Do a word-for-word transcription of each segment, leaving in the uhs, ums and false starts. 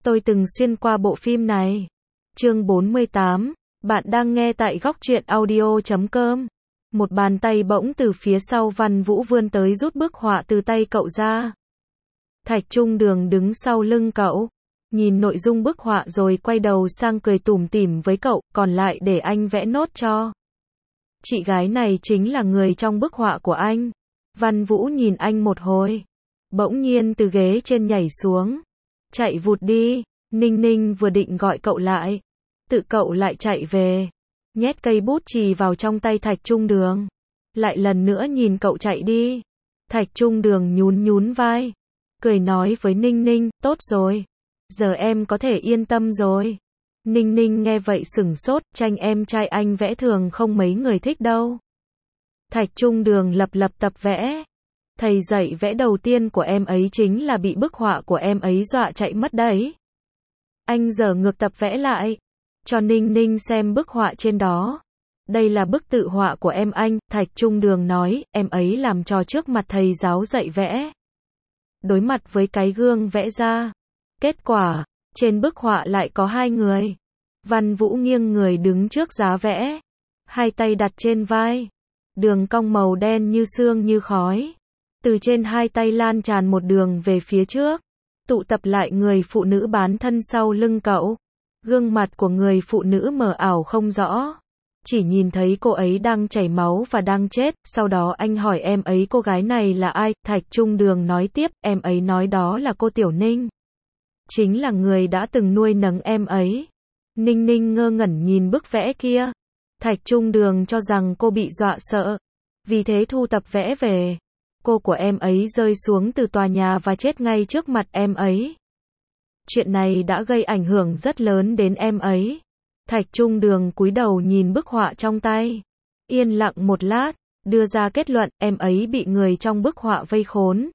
Tôi từng xuyên qua bộ phim này. Chương bốn mươi tám, bạn đang nghe tại góc truyện audio chấm com. Một bàn tay bỗng từ phía sau Văn Vũ vươn tới rút bức họa từ tay cậu ra. Thạch Trung Đường đứng sau lưng cậu, nhìn nội dung bức họa rồi quay đầu sang cười tủm tỉm với cậu, còn lại để anh vẽ nốt cho. Chị gái này chính là người trong bức họa của anh. Văn Vũ nhìn anh một hồi, bỗng nhiên từ ghế trên nhảy xuống, chạy vụt đi. Ninh Ninh vừa định gọi cậu lại, tự cậu lại chạy về, nhét cây bút chì vào trong tay Thạch Trung Đường, lại lần nữa nhìn cậu chạy đi. Thạch Trung Đường nhún nhún vai, cười nói với Ninh Ninh, tốt rồi, giờ em có thể yên tâm rồi. Ninh Ninh nghe vậy sửng sốt, tranh em trai anh vẽ thường không mấy người thích đâu. Thạch Trung Đường lập lập tập vẽ. Thầy dạy vẽ đầu tiên của em ấy chính là bị bức họa của em ấy dọa chạy mất đấy. Anh giờ ngược tập vẽ lại, cho Ninh Ninh xem bức họa trên đó. Đây là bức tự họa của em anh, Thạch Trung Đường nói, em ấy làm trò trước mặt thầy giáo dạy vẽ. Đối mặt với cái gương vẽ ra. Kết quả, trên bức họa lại có hai người. Văn Vũ nghiêng người đứng trước giá vẽ, hai tay đặt trên vai, đường cong màu đen như sương như khói. Từ trên hai tay lan tràn một đường về phía trước, tụ tập lại người phụ nữ bán thân sau lưng cậu. Gương mặt của người phụ nữ mờ ảo không rõ, chỉ nhìn thấy cô ấy đang chảy máu và đang chết. Sau đó anh hỏi em ấy cô gái này là ai, Thạch Trung Đường nói tiếp, em ấy nói đó là cô Tiểu Ninh. Chính là người đã từng nuôi nấng em ấy. Ninh Ninh ngơ ngẩn nhìn bức vẽ kia. Thạch Trung Đường cho rằng cô bị dọa sợ, vì thế thu tập vẽ về. Cô của em ấy rơi xuống từ tòa nhà và chết ngay trước mặt em ấy. Chuyện này đã gây ảnh hưởng rất lớn đến em ấy. Thạch Trung Đường cúi đầu nhìn bức họa trong tay, yên lặng một lát, đưa ra kết luận, em ấy bị người trong bức họa vây khốn.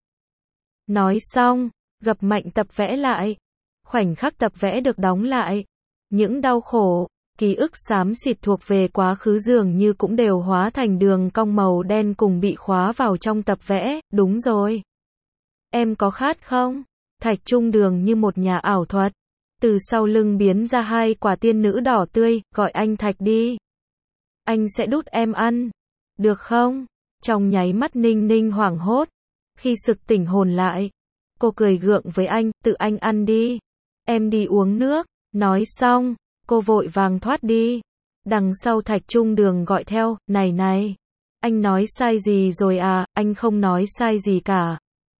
Nói xong, gập mạnh tập vẽ lại. Khoảnh khắc tập vẽ được đóng lại, những đau khổ, ký ức xám xịt thuộc về quá khứ dường như cũng đều hóa thành đường cong màu đen cùng bị khóa vào trong tập vẽ. Đúng rồi. Em có khát không? Thạch Trung Đường như một nhà ảo thuật, từ sau lưng biến ra hai quả tiên nữ đỏ tươi, gọi anh Thạch đi. Anh sẽ đút em ăn. Được không? Trong nháy mắt Ninh Ninh hoảng hốt. Khi sực tỉnh hồn lại, cô cười gượng với anh, tự anh ăn đi. Em đi uống nước. Nói xong, cô vội vàng thoát đi. Đằng sau Thạch Trung Đường gọi theo, này này, anh nói sai gì rồi à? Anh không nói sai gì cả.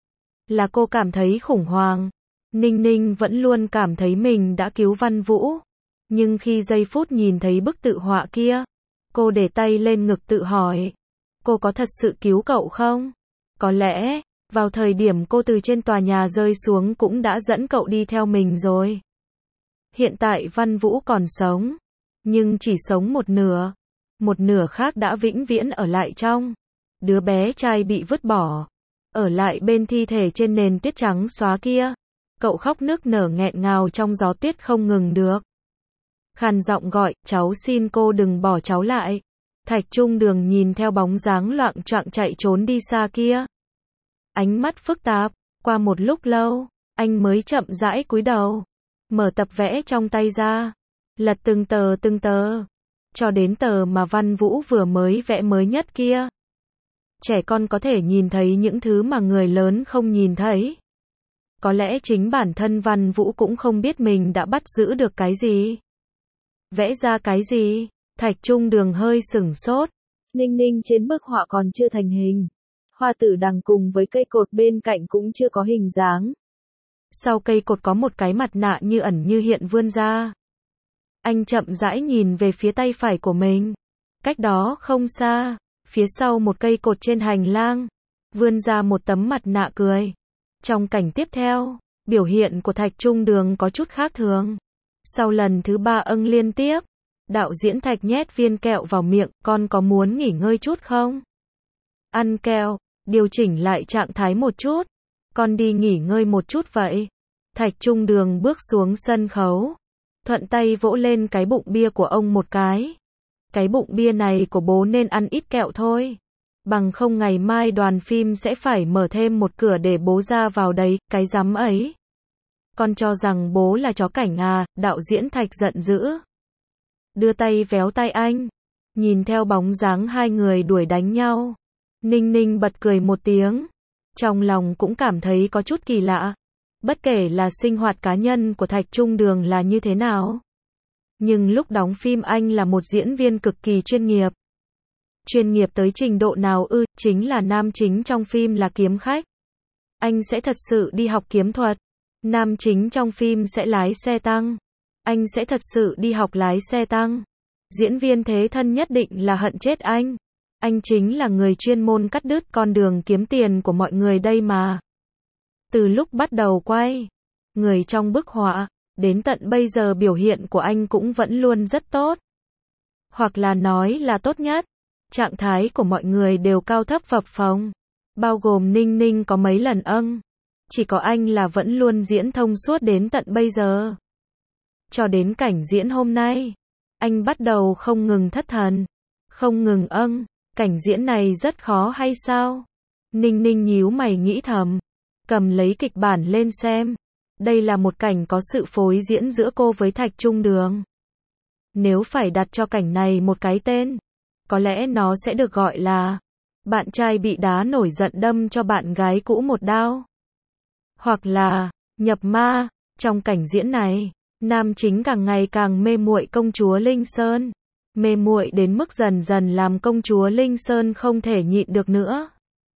Là cô cảm thấy khủng hoảng. Ninh Ninh vẫn luôn cảm thấy mình đã cứu Văn Vũ. Nhưng khi giây phút nhìn thấy bức tự họa kia, cô để tay lên ngực tự hỏi, cô có thật sự cứu cậu không? Có lẽ, vào thời điểm cô từ trên tòa nhà rơi xuống cũng đã dẫn cậu đi theo mình rồi. Hiện tại Văn Vũ còn sống, nhưng chỉ sống một nửa. Một nửa khác đã vĩnh viễn ở lại trong. Đứa bé trai bị vứt bỏ, ở lại bên thi thể trên nền tuyết trắng xóa kia. Cậu khóc nức nở nghẹn ngào trong gió tuyết không ngừng được. Khàn giọng gọi, cháu xin cô đừng bỏ cháu lại. Thạch Trung Đường nhìn theo bóng dáng loạng choạng chạy trốn đi xa kia. Ánh mắt phức tạp, qua một lúc lâu, anh mới chậm rãi cúi đầu, mở tập vẽ trong tay ra, lật từng tờ từng tờ, cho đến tờ mà Văn Vũ vừa mới vẽ mới nhất kia. Trẻ con có thể nhìn thấy những thứ mà người lớn không nhìn thấy. Có lẽ chính bản thân Văn Vũ cũng không biết mình đã bắt giữ được cái gì. Vẽ ra cái gì? Thạch Trung Đường hơi sửng sốt. Ninh Ninh trên bức họa còn chưa thành hình. Hoa tử đằng cùng với cây cột bên cạnh cũng chưa có hình dáng. Sau cây cột có một cái mặt nạ như ẩn như hiện vươn ra. Anh chậm rãi nhìn về phía tay phải của mình. Cách đó không xa, phía sau một cây cột trên hành lang, vươn ra một tấm mặt nạ cười. Trong cảnh tiếp theo, biểu hiện của Thạch Trung Đường có chút khác thường. Sau lần thứ ba âng liên tiếp, đạo diễn Thạch nhét viên kẹo vào miệng, con có muốn nghỉ ngơi chút không? Ăn kẹo, điều chỉnh lại trạng thái một chút. Con đi nghỉ ngơi một chút vậy. Thạch Trung Đường bước xuống sân khấu, thuận tay vỗ lên cái bụng bia của ông một cái. Cái bụng bia này của bố nên ăn ít kẹo thôi. Bằng không ngày mai đoàn phim sẽ phải mở thêm một cửa để bố ra vào đấy, cái rắm ấy. Con cho rằng bố là chó cảnh à, đạo diễn Thạch giận dữ. Đưa tay véo tay anh. Nhìn theo bóng dáng hai người đuổi đánh nhau. Ninh Ninh bật cười một tiếng. Trong lòng cũng cảm thấy có chút kỳ lạ. Bất kể là sinh hoạt cá nhân của Thạch Trung Đường là như thế nào. Nhưng lúc đóng phim anh là một diễn viên cực kỳ chuyên nghiệp. Chuyên nghiệp tới trình độ nào ư, chính là nam chính trong phim là kiếm khách. Anh sẽ thật sự đi học kiếm thuật. Nam chính trong phim sẽ lái xe tăng. Anh sẽ thật sự đi học lái xe tăng. Diễn viên thế thân nhất định là hận chết anh. Anh chính là người chuyên môn cắt đứt con đường kiếm tiền của mọi người đây mà. Từ lúc bắt đầu quay, người trong bức họa, đến tận bây giờ biểu hiện của anh cũng vẫn luôn rất tốt. Hoặc là nói là tốt nhất. Trạng thái của mọi người đều cao thấp phập phồng. Bao gồm Ninh Ninh có mấy lần âng. Chỉ có anh là vẫn luôn diễn thông suốt đến tận bây giờ. Cho đến cảnh diễn hôm nay, anh bắt đầu không ngừng thất thần. Không ngừng âng. Cảnh diễn này rất khó hay sao? Ninh Ninh nhíu mày nghĩ thầm. Cầm lấy kịch bản lên xem. Đây là một cảnh có sự phối diễn giữa cô với Thạch Trung Đường. Nếu phải đặt cho cảnh này một cái tên, có lẽ nó sẽ được gọi là bạn trai bị đá nổi giận đâm cho bạn gái cũ một đao. Hoặc là nhập ma. Trong cảnh diễn này, nam chính càng ngày càng mê muội công chúa Linh Sơn. Mê muội đến mức dần dần làm công chúa Linh Sơn không thể nhịn được nữa.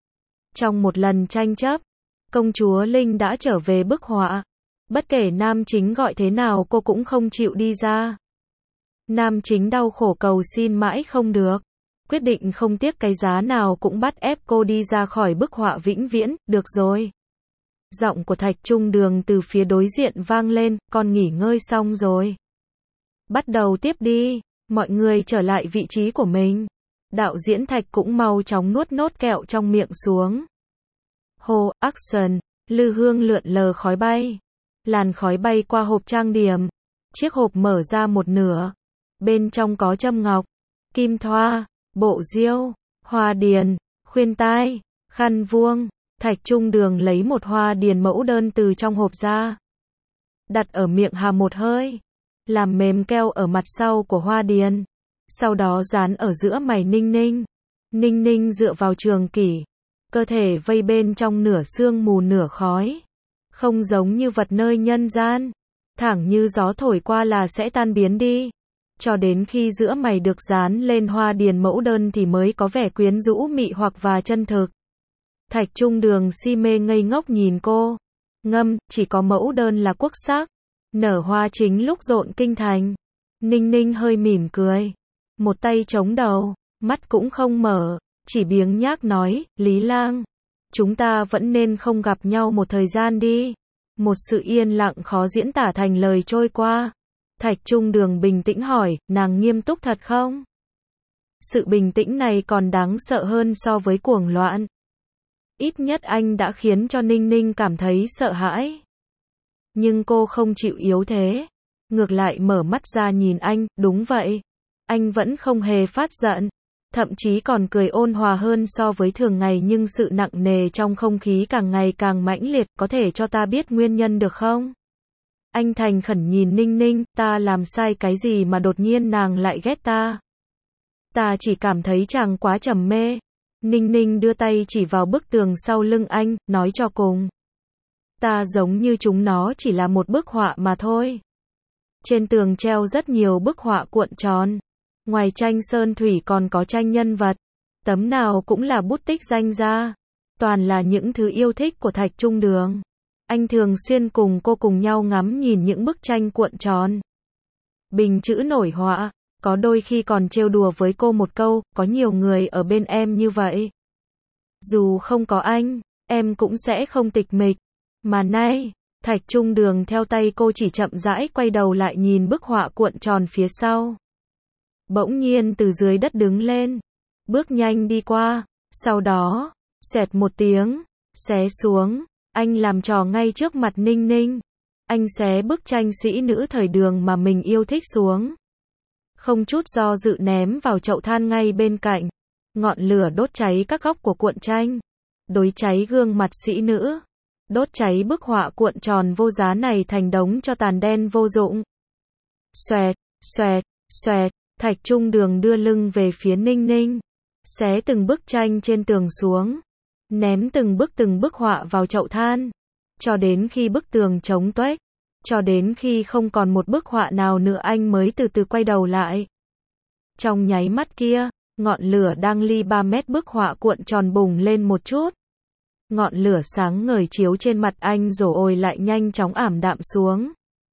Trong một lần tranh chấp, công chúa Linh đã trở về bức họa. Bất kể nam chính gọi thế nào cô cũng không chịu đi ra. Nam chính đau khổ cầu xin mãi không được. Quyết định không tiếc cái giá nào cũng bắt ép cô đi ra khỏi bức họa vĩnh viễn. Được rồi. Giọng của Thạch Trung Đường từ phía đối diện vang lên. Con nghỉ ngơi xong rồi. Bắt đầu tiếp đi. Mọi người trở lại vị trí của mình. Đạo diễn Thạch cũng mau chóng nuốt nốt kẹo trong miệng xuống. Hồ, action. Lư hương lượn lờ khói bay. Làn khói bay qua hộp trang điểm. Chiếc hộp mở ra một nửa. Bên trong có châm ngọc, kim thoa, bộ diêu, hoa điền, khuyên tai, khăn vuông. Thạch Trung Đường lấy một hoa điền mẫu đơn từ trong hộp ra. Đặt ở miệng hà một hơi. Làm mềm keo ở mặt sau của hoa điền. Sau đó dán ở giữa mày Ninh Ninh. Ninh Ninh dựa vào trường kỷ. Cơ thể vây bên trong nửa sương mù nửa khói. Không giống như vật nơi nhân gian. Thẳng như gió thổi qua là sẽ tan biến đi. Cho đến khi giữa mày được dán lên hoa điền mẫu đơn thì mới có vẻ quyến rũ mị hoặc và chân thực. Thạch Trung Đường si mê ngây ngốc nhìn cô. Ngâm, chỉ có mẫu đơn là quốc sắc. Nở hoa chính lúc rộn kinh thành. Ninh Ninh hơi mỉm cười. Một tay chống đầu, mắt cũng không mở. Chỉ biếng nhác nói, Lý Lang. Chúng ta vẫn nên không gặp nhau một thời gian đi. Một sự yên lặng khó diễn tả thành lời trôi qua. Thạch Trung Đường bình tĩnh hỏi, nàng nghiêm túc thật không? Sự bình tĩnh này còn đáng sợ hơn so với cuồng loạn. Ít nhất anh đã khiến cho Ninh Ninh cảm thấy sợ hãi. Nhưng cô không chịu yếu thế. Ngược lại mở mắt ra nhìn anh, đúng vậy. Anh vẫn không hề phát giận. Thậm chí còn cười ôn hòa hơn so với thường ngày, nhưng sự nặng nề trong không khí càng ngày càng mãnh liệt. Có thể cho ta biết nguyên nhân được không? Anh thành khẩn nhìn Ninh Ninh, ta làm sai cái gì mà đột nhiên nàng lại ghét ta? Ta chỉ cảm thấy chàng quá trầm mê. Ninh Ninh đưa tay chỉ vào bức tường sau lưng anh, nói cho cùng. Ta giống như chúng nó chỉ là một bức họa mà thôi. Trên tường treo rất nhiều bức họa cuộn tròn. Ngoài tranh sơn thủy còn có tranh nhân vật. Tấm nào cũng là bút tích danh gia. Toàn là những thứ yêu thích của Thạch Trung Đường. Anh thường xuyên cùng cô cùng nhau ngắm nhìn những bức tranh cuộn tròn. Bình chữ nổi họa. Có đôi khi còn trêu đùa với cô một câu, có nhiều người ở bên em như vậy. Dù không có anh, em cũng sẽ không tịch mịch. Mà nay, Thạch Trung Đường theo tay cô chỉ chậm rãi quay đầu lại nhìn bức họa cuộn tròn phía sau. Bỗng nhiên từ dưới đất đứng lên. Bước nhanh đi qua. Sau đó, xẹt một tiếng, xé xuống. Anh làm trò ngay trước mặt Ninh Ninh. Anh xé bức tranh sĩ nữ thời Đường mà mình yêu thích xuống. Không chút do dự ném vào chậu than ngay bên cạnh. Ngọn lửa đốt cháy các góc của cuộn tranh. Đối cháy gương mặt sĩ nữ. đốt cháy bức họa cuộn tròn vô giá này thành đống cho tàn đen vô dụng. Xoẹt, xoẹt, xoẹt, Thạch Trung Đường đưa lưng về phía Ninh Ninh, xé từng bức tranh trên tường xuống, ném từng bức từng bức họa vào chậu than, cho đến khi bức tường trống tuếch, cho đến khi không còn một bức họa nào nữa anh mới từ từ quay đầu lại. Trong nháy mắt kia, ngọn lửa đang ly ba mét bức họa cuộn tròn bùng lên một chút. Ngọn lửa sáng ngời chiếu trên mặt anh rồi lại nhanh chóng ảm đạm xuống,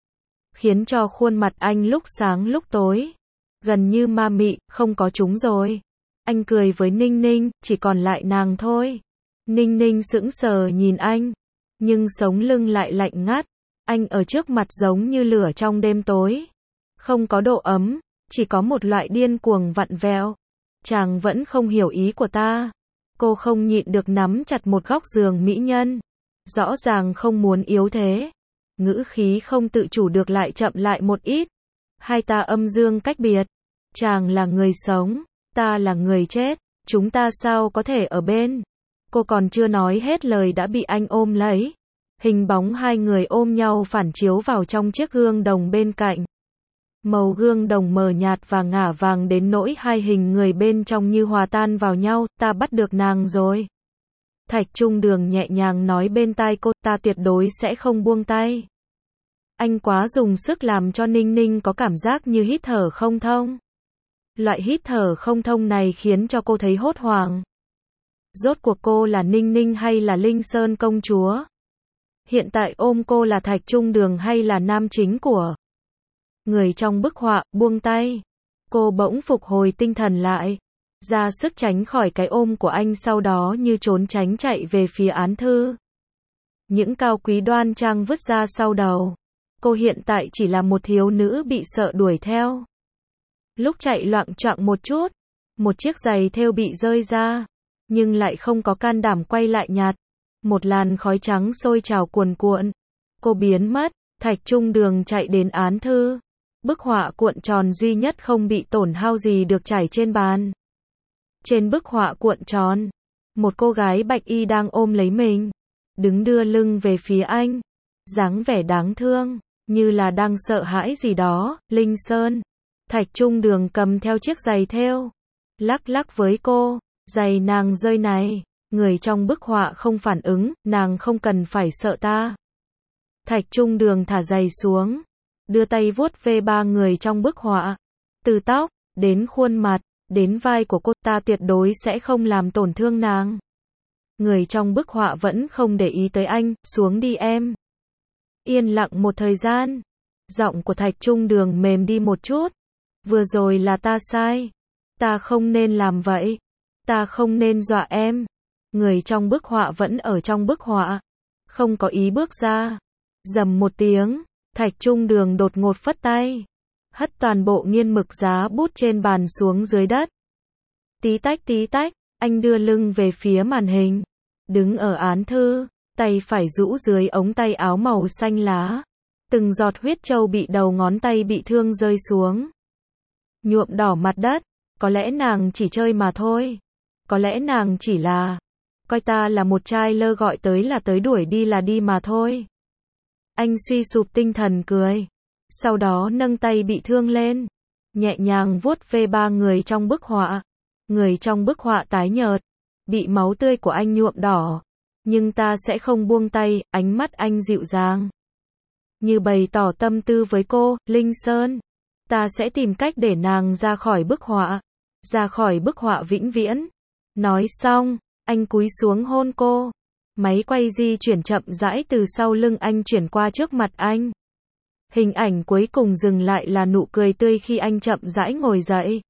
khiến cho khuôn mặt anh lúc sáng lúc tối, gần như ma mị, không có chúng rồi. Anh cười với Ninh Ninh, chỉ còn lại nàng thôi. Ninh Ninh sững sờ nhìn anh, nhưng sống lưng lại lạnh ngắt. Anh ở trước mặt giống như lửa trong đêm tối, không có độ ấm, chỉ có một loại điên cuồng vặn vẹo. Chàng vẫn không hiểu ý của ta. Cô không nhịn được nắm chặt một góc giường mỹ nhân, rõ ràng không muốn yếu thế. Ngữ khí không tự chủ được lại chậm lại một ít. Hai ta âm dương cách biệt. Chàng là người sống, ta là người chết, chúng ta sao có thể ở bên? Cô còn chưa nói hết lời đã bị anh ôm lấy. Hình bóng hai người ôm nhau phản chiếu vào trong chiếc gương đồng bên cạnh. Màu gương đồng mờ nhạt và ngả vàng đến nỗi hai hình người bên trong như hòa tan vào nhau. Ta bắt được nàng rồi. Thạch Trung Đường nhẹ nhàng nói bên tai cô, ta tuyệt đối sẽ không buông tay. Anh quá dùng sức làm cho Ninh Ninh có cảm giác như hít thở không thông. Loại hít thở không thông này khiến cho cô thấy hốt hoảng. Rốt cuộc cô là Ninh Ninh hay là Linh Sơn công chúa? Hiện tại ôm cô là Thạch Trung Đường hay là nam chính của người trong bức họa? Buông tay. Cô bỗng phục hồi tinh thần lại, ra sức tránh khỏi cái ôm của anh, sau đó như trốn tránh chạy về phía án thư. Những cao quý đoan trang vứt ra sau đầu. Cô hiện tại chỉ là một thiếu nữ bị sợ đuổi theo. Lúc chạy loạng choạng một chút, một chiếc giày thêu bị rơi ra, nhưng lại không có can đảm quay lại nhặt. Một làn khói trắng sôi trào cuồn cuộn. Cô biến mất. Thạch Trung Đường chạy đến án thư. Bức họa cuộn tròn duy nhất không bị tổn hao gì được trải trên bàn. Trên bức họa cuộn tròn, một cô gái bạch y đang ôm lấy mình, đứng đưa lưng về phía anh, dáng vẻ đáng thương, như là đang sợ hãi gì đó. Linh Sơn. Thạch Trung Đường cầm theo chiếc giày thêu, lắc lắc với cô, giày nàng rơi này. Người trong bức họa không phản ứng, nàng không cần phải sợ ta. Thạch Trung Đường thả giày xuống, đưa tay vuốt ve ba người trong bức họa. Từ tóc, đến khuôn mặt, đến vai của cô, ta tuyệt đối sẽ không làm tổn thương nàng. Người trong bức họa vẫn không để ý tới anh, xuống đi em. Yên lặng một thời gian, giọng của Thạch Trung Đường mềm đi một chút. Vừa rồi là ta sai. Ta không nên làm vậy. Ta không nên dọa em. Người trong bức họa vẫn ở trong bức họa, không có ý bước ra. Rầm một tiếng, Thạch Trung Đường đột ngột phất tay, hất toàn bộ nghiên mực giá bút trên bàn xuống dưới đất. Tí tách tí tách, anh đưa lưng về phía màn hình, đứng ở án thư, tay phải rũ dưới ống tay áo màu xanh lá. Từng giọt huyết trâu bị đầu ngón tay bị thương rơi xuống, nhuộm đỏ mặt đất. Có lẽ nàng chỉ chơi mà thôi. Có lẽ nàng chỉ là coi ta là một trai lơ, gọi tới là tới, đuổi đi là đi mà thôi. Anh suy sụp tinh thần cười, sau đó nâng tay bị thương lên, nhẹ nhàng vuốt ve ba người trong bức họa. Người trong bức họa tái nhợt, bị máu tươi của anh nhuộm đỏ. Nhưng ta sẽ không buông tay. Ánh mắt anh dịu dàng, như bày tỏ tâm tư với cô. Linh Sơn, ta sẽ tìm cách để nàng ra khỏi bức họa, ra khỏi bức họa vĩnh viễn. Nói xong, anh cúi xuống hôn cô. Máy quay di chuyển chậm rãi từ sau lưng anh chuyển qua trước mặt anh. Hình ảnh cuối cùng dừng lại là nụ cười tươi khi anh chậm rãi ngồi dậy.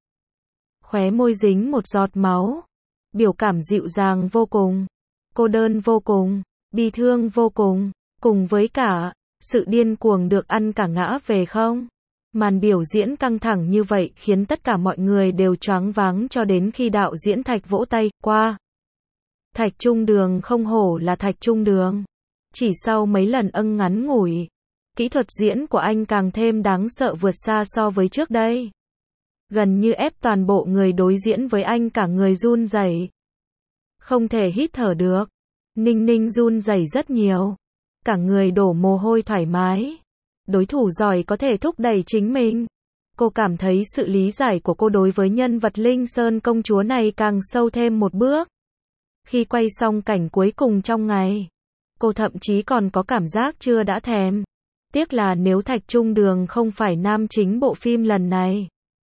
Khóe môi dính một giọt máu. Biểu cảm dịu dàng vô cùng, cô đơn vô cùng, bi thương vô cùng, cùng với cả sự điên cuồng được ăn cả ngã về không. Màn biểu diễn căng thẳng như vậy khiến tất cả mọi người đều choáng váng cho đến khi đạo diễn Thạch vỗ tay qua. Thạch Trung Đường không hổ là Thạch Trung Đường. Chỉ sau mấy lần âng ngắn ngủi, kỹ thuật diễn của anh càng thêm đáng sợ vượt xa so với trước đây. Gần như ép toàn bộ người đối diễn với anh cả người run rẩy, không thể hít thở được. Ninh Ninh run rẩy rất nhiều. Cả người đổ mồ hôi thoải mái. Đối thủ giỏi có thể thúc đẩy chính mình. Cô cảm thấy sự lý giải của cô đối với nhân vật Linh Sơn công chúa này càng sâu thêm một bước. Khi quay xong cảnh cuối cùng trong ngày, cô thậm chí còn có cảm giác chưa đã thèm. Tiếc là nếu Thạch Trung Đường không phải nam chính bộ phim lần này,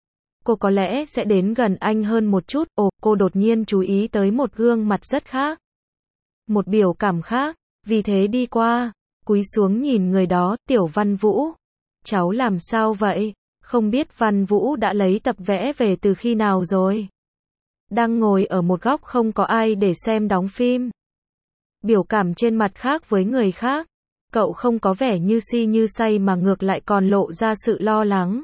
cô có lẽ sẽ đến gần anh hơn một chút. Ồ, cô đột nhiên chú ý tới một gương mặt rất khác. Một biểu cảm khác, vì thế đi qua, cúi xuống nhìn người đó, Tiểu Văn Vũ. Cháu làm sao vậy? Không biết Văn Vũ đã lấy tập vẽ về từ khi nào rồi? Đang ngồi ở một góc không có ai để xem đóng phim. Biểu cảm trên mặt khác với người khác. Cậu không có vẻ như si như say mà ngược lại còn lộ ra sự lo lắng.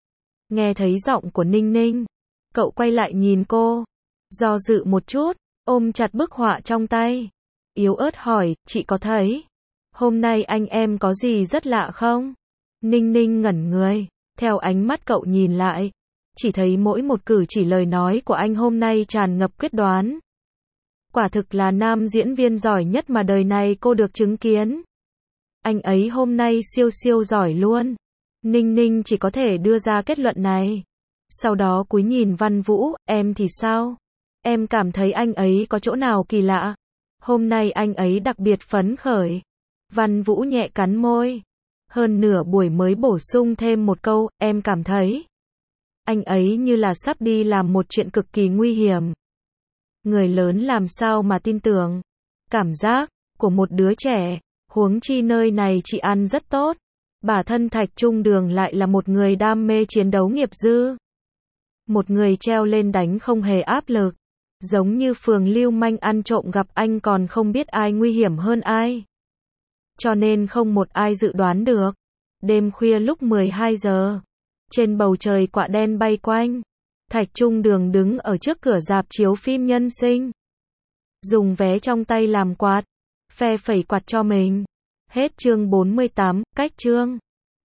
Nghe thấy giọng của Ninh Ninh, cậu quay lại nhìn cô. Do dự một chút, ôm chặt bức họa trong tay. Yếu ớt hỏi, chị có thấy hôm nay anh em có gì rất lạ không? Ninh Ninh ngẩn người, theo ánh mắt cậu nhìn lại, chỉ thấy mỗi một cử chỉ lời nói của anh hôm nay tràn ngập quyết đoán. Quả thực là nam diễn viên giỏi nhất mà đời này cô được chứng kiến. Anh ấy hôm nay siêu siêu giỏi luôn. Ninh Ninh chỉ có thể đưa ra kết luận này. Sau đó cúi nhìn Văn Vũ, em thì sao? Em cảm thấy anh ấy có chỗ nào kỳ lạ? Hôm nay anh ấy đặc biệt phấn khởi. Văn Vũ nhẹ cắn môi. Hơn nửa buổi mới bổ sung thêm một câu, em cảm thấy anh ấy như là sắp đi làm một chuyện cực kỳ nguy hiểm. Người lớn làm sao mà tin tưởng cảm giác của một đứa trẻ, huống chi nơi này chị ăn rất tốt. Bản thân Thạch Trung Đường lại là một người đam mê chiến đấu nghiệp dư. Một người treo lên đánh không hề áp lực. Giống như phường lưu manh ăn trộm gặp anh còn không biết ai nguy hiểm hơn ai. Cho nên không một ai dự đoán được. Đêm khuya lúc mười hai giờ, trên bầu trời quạ đen bay quanh. Thạch Trung Đường đứng ở trước cửa rạp chiếu phim nhân sinh. Dùng vé trong tay làm quạt, phe phẩy quạt cho mình. Hết chương bốn mươi tám, cách chương.